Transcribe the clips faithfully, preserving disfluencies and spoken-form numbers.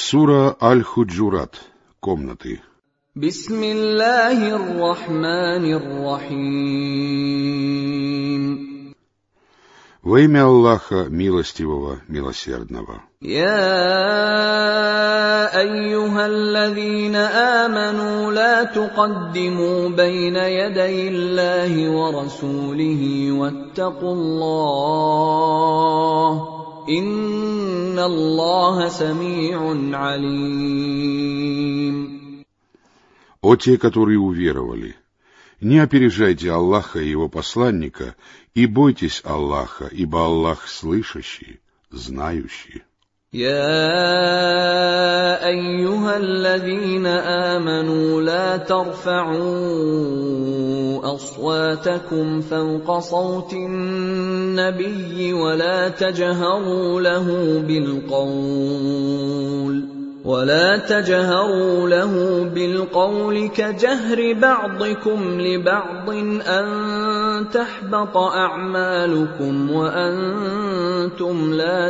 Сура Аль-Худжурат. Комнаты. Бисмиллахир-рахманир-рахим. Во имя Аллаха, милостивого, милосердного. يا أيها الذين آمنوا لا تقدموا بين يدي الله ورسوله واتقوا الله إن الله سميع عليم. О те, которые уверовали, не опережайте Аллаха и Его посланника, и бойтесь Аллаха, ибо Аллах слышащий, знающий. يا أيها الذين آمنوا لا ترفعوا أصواتكم فوق صوت النبي ولا تجهروا له بالقول ولا تجهروا له بالقول كجهر بعضكم لبعض أن تحبط أعمالكم وأنتم لا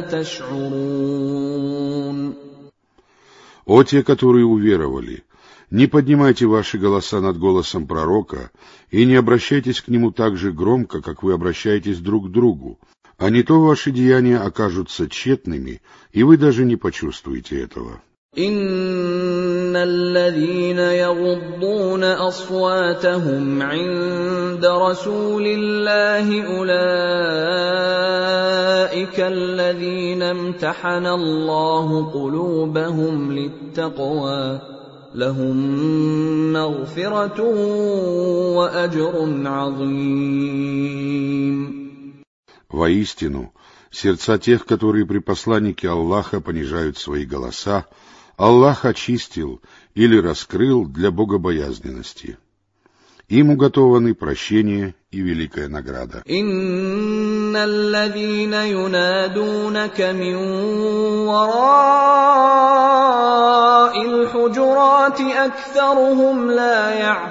تشعرون. О те, которые уверовали, не поднимайте ваши голоса над голосом пророка и не обращайтесь к нему так же громко, как вы обращаетесь друг к другу, а не то ваши деяния окажутся тщетными, и вы даже не почувствуете этого. إن الذين يغضون أصواتهم عند رسول الله أولئك الذين امتحن الله قلوبهم للتقوى لهم مغفرة وأجر عظيم. Воистину, сердца тех, которые при посланнике Аллаха понижают свои голоса, Аллах очистил или раскрыл для богобоязненности. Им уготованы прощение и великая награда. إن الذين ينادونك من وراء الحجرات أكثرهم لا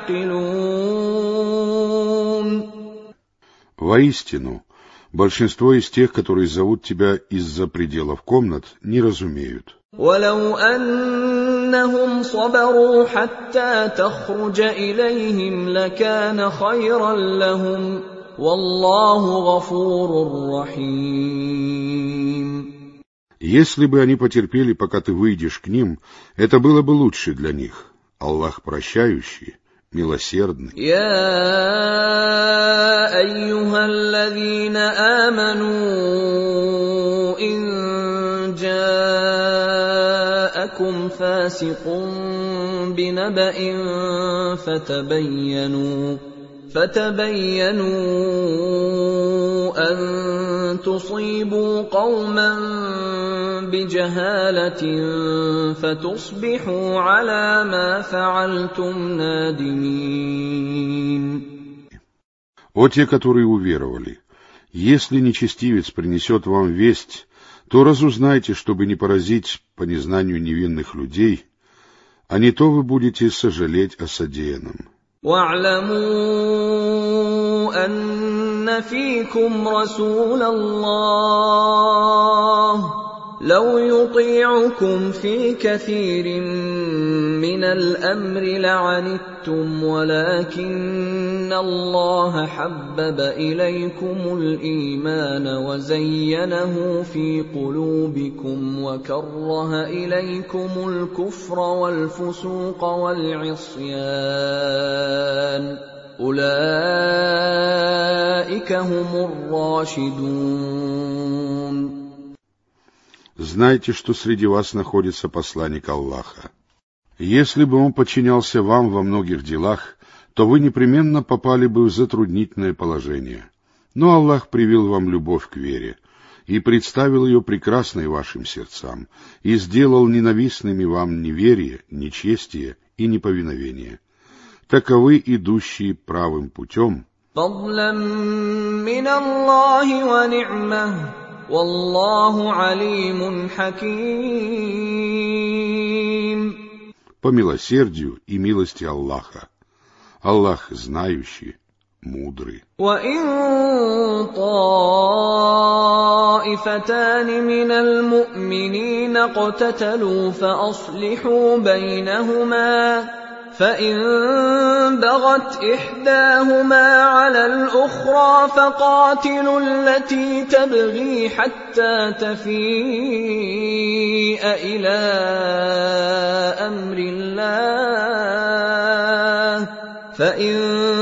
يعقلون. Воистину, большинство из тех, которые зовут тебя из-за пределов комнат, не разумеют. ولو أنهم صبروا حتى تخرج إليهم لكان خيرا لهم والله غفور رحيم. Если бы они потерпели, пока ты выйдешь к ним, это было бы лучше для них. Аллах прощающий, милосердный. يا أيها الذين آمنوا إن جاءكم فاسق بنبأ فتبينوا فتبينوا أن تصيبوا قوما بجهالة فتصبحوا على ما فعلتم نادمين. О те, которые уверовали, если нечестивец принесет вам весть, то разузнайте, чтобы не поразить по незнанию невинных людей, а не то вы будете сожалеть о содеянном. وَاعْلَمُوا أَنَّ فِيكُمْ رَسُولَ اللَّهِ لَوْ يُطِيعُكُمْ فِي كَثِيرٍ مِّنَ الْأَمْرِ لَعَنِتُّمْ وَلَكِنَّ اللَّهَ حَبَّبَ إِلَيْكُمُ الْإِيمَانَ وَزَيَّنَهُ فِي قُلُوبِكُمْ وَكَرَّهَ إِلَيْكُمُ الْكُفْرَ وَالْفُسُوقَ وَالْعِصْيَانَ أُولَئِكَ هُمُ الرَّاشِدُونَ. Знайте, что среди вас находится посланник Аллаха. Если бы он подчинялся вам во многих делах, то вы непременно попали бы в затруднительное положение. Но Аллах привил вам любовь к вере и представил ее прекрасной вашим сердцам и сделал ненавистными вам неверие, нечестие и неповиновение. Таковы идущие правым путем. فضلا من الله ونعمة والله عليم حكيم. По милосердию и милости Аллаха. Аллах знающий, мудры. وَإِن طَائِفَتَانِ مِنَ الْمُؤْمِنِينَ اقْتَتَلُوا فَأَصْلِحُوا بَيْنَهُمَا فَإِن بَغَتْ إِحْدَاهُمَا عَلَى الْأُخْرَى فَقَاتِلُوا الَّتِي تَبْغِي حَتَّىٰ تَفِيءَ إِلَىٰ أَمْرِ اللَّهِ فَإِن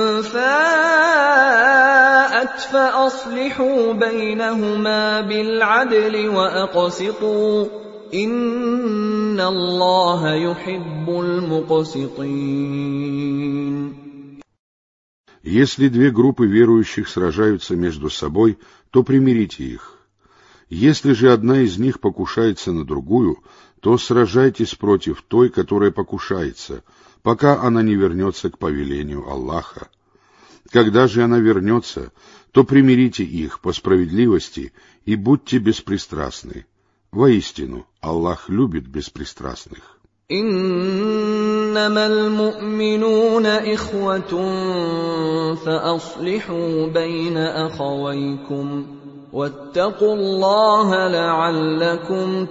فَاءَتْ فَأَصْلِحُوا بَيْنَهُمَا بِالْعَدْلِ وَأَقْسِطُوا إِنَّ اللَّهَ يُحِبُّ الْمُقْسِطِينَ. Если две группы верующих сражаются между собой, то примирите их. Если же одна из них покушается на другую, то сражайтесь против той, которая покушается, пока она не вернется к повелению Аллаха. Когда же она вернется, то примирите их по справедливости и будьте беспристрастны. Воистину, Аллах любит беспристрастных. إِنَّمَا الْمُؤْمِنُونَ إِخْوَةٌ فَأَصْلِحُوا بَيْنَ أَخَوَيْكُمْ وَاتَّقُوا اللَّهَ لَعَلَّكُمْ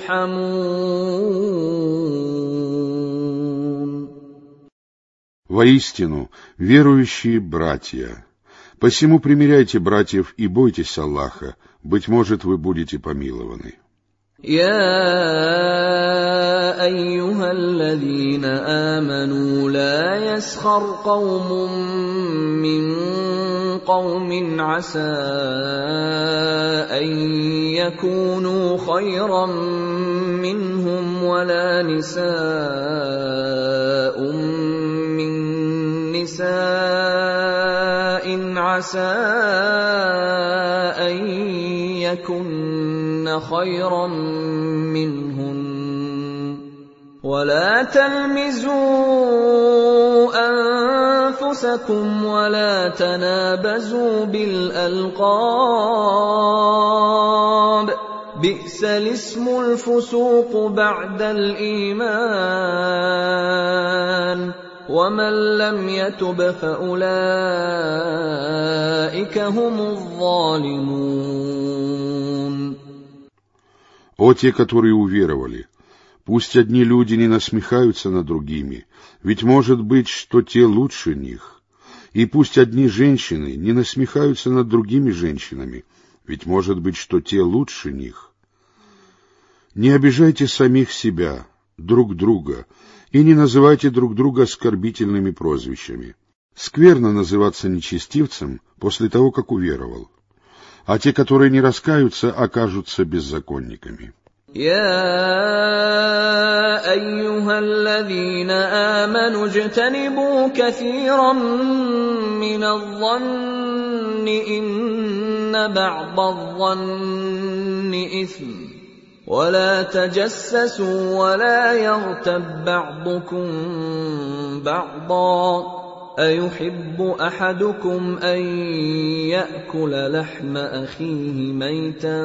تُرْحَمُونَ. Воистину, верующие братья. Посему примиряйте братьев и бойтесь Аллаха, быть может, вы будете помилованы. يَا أَيُّهَا الَّذِينَ آمَنُوا لَا يَسْخَرْ قَوْمٌ مِّن قَوْمٍ عَسَىٰ أَن يَكُونُوا خَيْرًا مِّنْهُمْ وَلَا نِسَاءٌ مِّن نِّسَاءٍ عَسَىٰ أَن يَكُنَّ خَيْرًا مِّنْهُنَّ وَلَا تَلْمِزُوا أَنفُسَكُمْ وَلَا تَنَابَزُوا بِالْأَلْقَابِ بِئْسَ الِاسْمُ الْفُسُوقُ بَعْدَ الْإِيمَانِ وَمَن لَّمْ يَتُبْ فَأُولَٰئِكَ هُمُ الظَّالِمُونَ. О те, которые уверовали, пусть одни люди не насмехаются над другими, ведь может быть, что те лучше них. И пусть одни женщины не насмехаются над другими женщинами, ведь может быть, что те лучше них. Не обижайте самих себя, друг друга, и не называйте друг друга оскорбительными прозвищами. Скверно называться нечестивцем после того, как уверовал. А те, которые не раскаются, окажутся беззаконниками. يَا أَيُّهَا الَّذِينَ آمَنُوا اجْتَنِبُوا كَثِيرًا مِّنَ الظَّنِّ إِنَّ بَعْضَ الظَّنِّ إِثْمٌ وَلَا تَجَسَّسُوا وَلَا يَغْتَب بَّعْضُكُم بَعْضًا أَيُحِبُّ أَحَدُكُمْ أَن يَأْكُلَ لَحْمَ أَخِيهِ مَيْتًا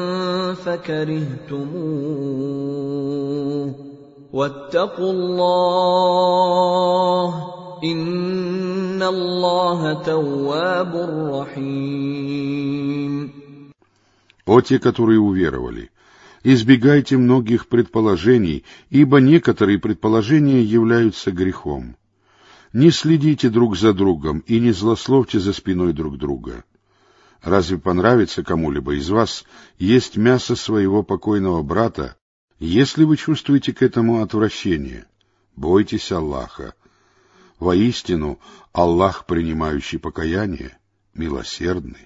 فَكَرِهْتُمُوهُ وَاتَّقُوا اللَّهَ إِنَّ اللَّهَ تَوَّابٌ رَّحِيمٌ. О те, которые уверовали, избегайте многих предположений, ибо некоторые предположения являются грехом. Не следите друг за другом и не злословьте за спиной друг друга. Разве понравится кому-либо из вас есть мясо своего покойного брата, если вы чувствуете к этому отвращение? Бойтесь Аллаха. Воистину, Аллах, принимающий покаяние, милосердный.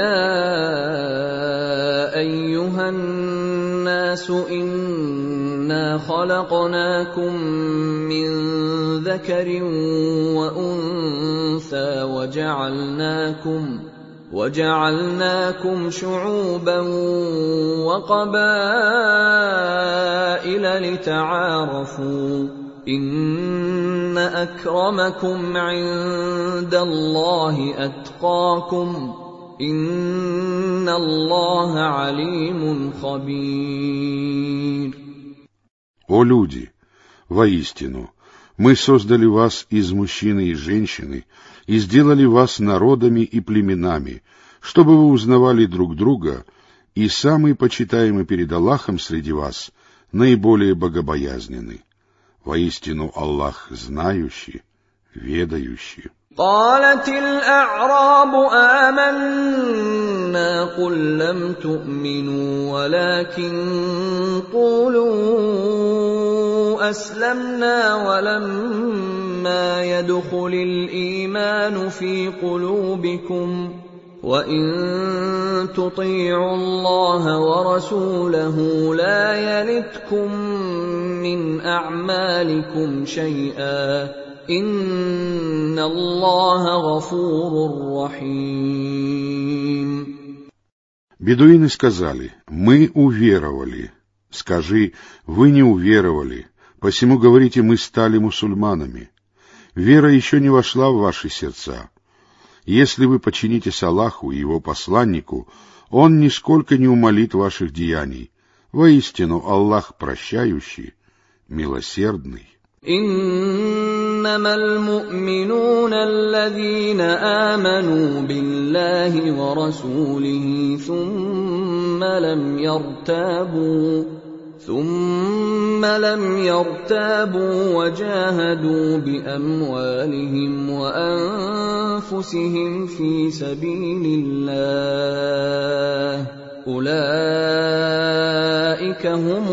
يَا أَيُّهَا النَّاسُ إِنَّا خَلَقْنَاكُم مِّن ذَكَرٍ وَأُنثَىٰ وَجَعَلْنَاكُمْ وَجَعَلْنَاكُمْ شُعُوبًا وَقَبَائِلَ لِتَعَارَفُوا إِنَّ أَكْرَمَكُمْ عِندَ اللَّهِ أَتْقَاكُمْ إِنَّ اللَّهَ عَلِيمٌ خَبِيرٌ. О люди! Воистину, Мы создали вас из мужчины и женщины и сделали вас народами и племенами, чтобы вы узнавали друг друга, и самый почитаемый перед Аллахом среди вас наиболее богобоязненный. Воистину Аллах знающий, ведающий. قالت الأعراب آمنا قل لم تؤمنوا ولكن قولوا أسلمنا ولما يدخل الإيمان في قلوبكم وإن تطيعوا الله ورسوله لا يلتكم من أعمالكم شيئا إن الله غفور رحيم. Бедуины сказали: мы уверовали. Скажи: вы не уверовали, посему говорите: мы стали мусульманами. Вера еще не вошла в ваши сердца. Если вы подчинитесь Аллаху и Его посланнику, Он нисколько не умалит ваших деяний. Воистину Аллах прощающий, милосердный. إنما المؤمنون الذين آمنوا بالله ورسوله ثم لم يرتابوا ثم لم يرتابوا وجاهدوا بأموالهم وأنفسهم في سبيل الله أولئك هم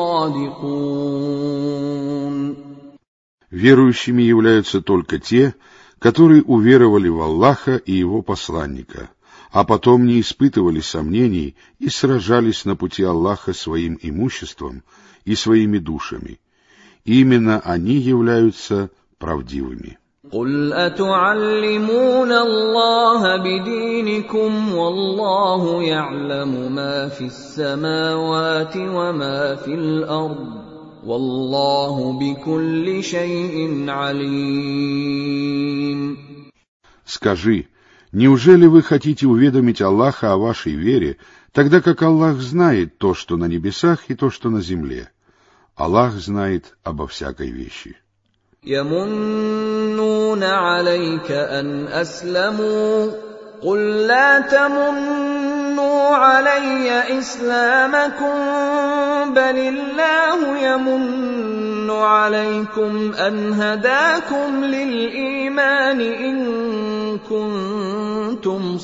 الصادقون. Верующими являются только те, которые уверовали в Аллаха и Его посланника, а потом не испытывали сомнений и сражались на пути Аллаха своим имуществом и своими душами. Именно они являются правдивыми. قل أتعلمون الله بدينكم والله يعلم ما في السماوات وما في الأرض والله بكل شيء عليم. Скажи: неужели вы хотите уведомить Аллаха о вашей вере, тогда как Аллах знает то, что на небесах, и то, что на земле? Аллах знает обо всякой вещи. يمنون عليك أن أسلموا قل لا تمنوا علي إسلامكم بل الله يمن عليكم أن هداكم للإيمان إن كنتم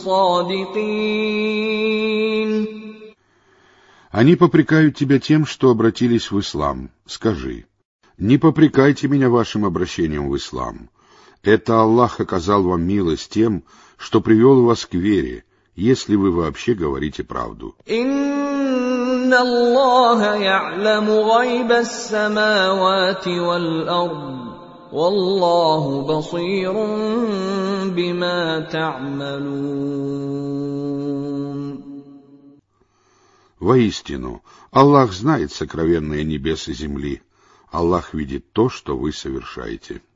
صادقين. Они попрекают тебя тем, что обратились в ислам. Скажи: не попрекайте меня вашим обращением в ислам. Это Аллах оказал вам милость тем, что привел вас к вере, если вы вообще говорите правду. إن الله يعلم غيب السماوات والأرض والله بصير بما تعملون. Воистину, Аллах знает сокровенные небес и земли. Аллах видит то, что вы совершаете.